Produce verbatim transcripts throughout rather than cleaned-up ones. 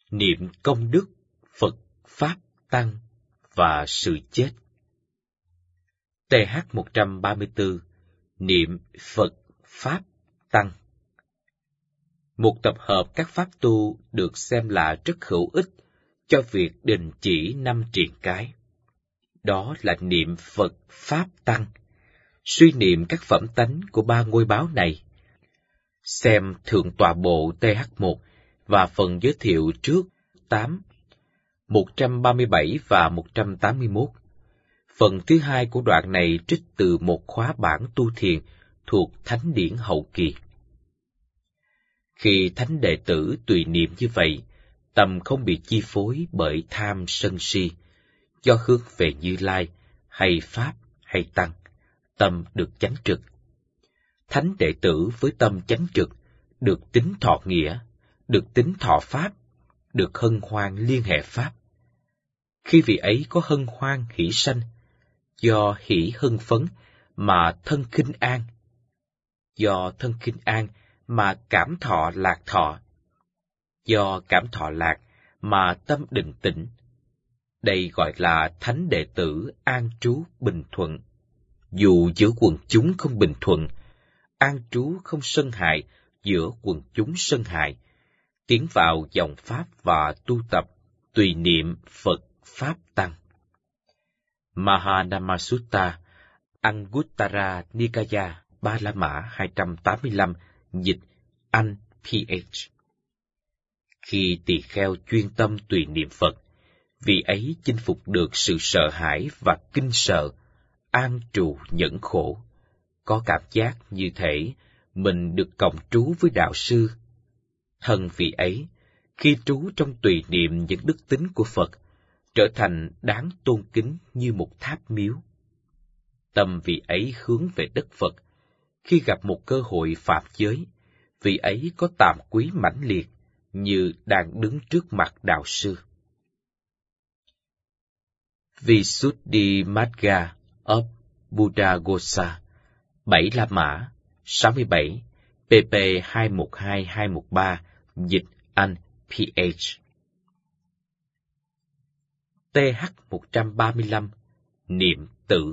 niệm công đức Phật, Pháp, Tăng và sự chết. T H một trăm ba mươi tư, niệm Phật, Pháp, Tăng. Một tập hợp các pháp tu được xem là rất hữu ích cho việc đình chỉ năm triền cái. Đó là niệm Phật, Pháp, Tăng, suy niệm các phẩm tánh của ba ngôi báo này. Xem Thượng tọa bộ T H một và phần giới thiệu trước tám, một trăm ba mươi bảy và một trăm tám mươi mốt. Phần thứ hai của đoạn này trích từ một khóa bản tu thiền thuộc Thánh điển hậu kỳ. Khi thánh đệ tử tùy niệm như vậy, tâm không bị chi phối bởi tham sân si, do hướng về Như Lai, hay Pháp, hay Tăng, tâm được chánh trực. Thánh đệ tử với tâm chánh trực, được tính thọ nghĩa, được tính thọ Pháp, được hân hoan liên hệ Pháp. Khi vị ấy có hân hoan hỷ sanh, do hỷ hưng phấn mà thân khinh an, do thân khinh an mà cảm thọ lạc thọ, do cảm thọ lạc mà tâm định tĩnh. Đây gọi là thánh đệ tử an trú bình thuận. Dù giữa quần chúng không bình thuận, an trú không sân hại giữa quần chúng sân hại, tiến vào dòng Pháp và tu tập, tùy niệm Phật, Pháp, Tăng. Mahanama-sutta, Anguttara Nikaya, Ba La Mã hai trăm tám mươi lăm, dịch Anh P H. Khi tỳ kheo chuyên tâm tùy niệm Phật, vị ấy chinh phục được sự sợ hãi và kinh sợ, an trụ nhẫn khổ, có cảm giác như thể mình được cộng trú với đạo sư. Thân vị ấy, khi trú trong tùy niệm những đức tính của Phật, trở thành đáng tôn kính như một tháp miếu. Tâm vị ấy hướng về đất Phật. Khi gặp một cơ hội phạm giới, vị ấy có tàm quý mãnh liệt, như đang đứng trước mặt đạo sư. Visuddhimagga of Buddhaghosa, bảy La Mã, sáu mươi bảy, P P hai một hai hai một ba, dịch Anh P H. T H một trăm ba mươi lăm, niệm tử.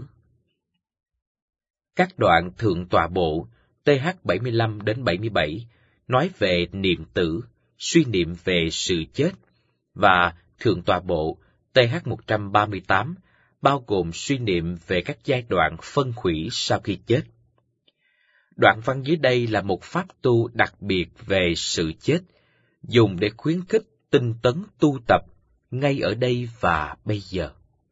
Các đoạn Thượng tọa bộ T H bảy mươi lăm đến bảy mươi bảy nói về niệm tử, suy niệm về sự chết, và Thượng tọa bộ T H một trăm ba mươi tám bao gồm suy niệm về các giai đoạn phân hủy sau khi chết. Đoạn văn dưới đây là một pháp tu đặc biệt về sự chết, dùng để khuyến khích tinh tấn tu tập ngay ở đây và bây giờ.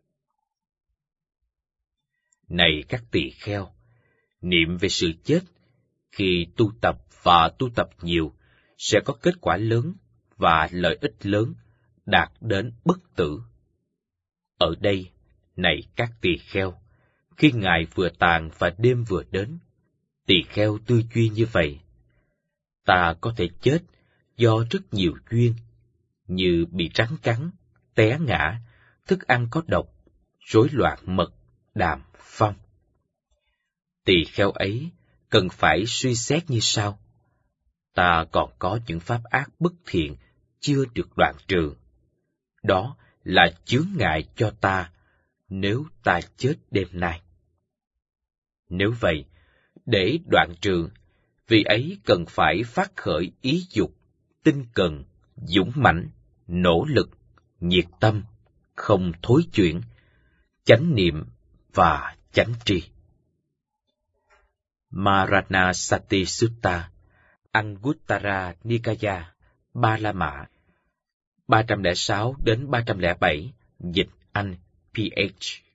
Này các tỳ kheo, niệm về sự chết, khi tu tập và tu tập nhiều, sẽ có kết quả lớn và lợi ích lớn, đạt đến bất tử. Ở đây, này các tỳ kheo, khi ngày vừa tàn và đêm vừa đến, tỳ kheo tư duy như vậy: ta có thể chết do rất nhiều duyên, như bị rắn cắn, té ngã, thức ăn có độc, rối loạn mật, đàm, phong. Tỳ kheo ấy cần phải suy xét như sau: ta còn có những pháp ác bất thiện chưa được đoạn trừ. Đó là chướng ngại cho ta nếu ta chết đêm nay. Nếu vậy, để đoạn trừ, vị ấy cần phải phát khởi ý dục, tinh cần, dũng mãnh, nỗ lực, nhiệt tâm, không thối chuyển, chánh niệm và chánh tri. Maranasati Sutta, Anguttara Nikaya, Ba La Mã, ba trăm lẻ sáu đến ba trăm lẻ bảy, dịch Anh P H.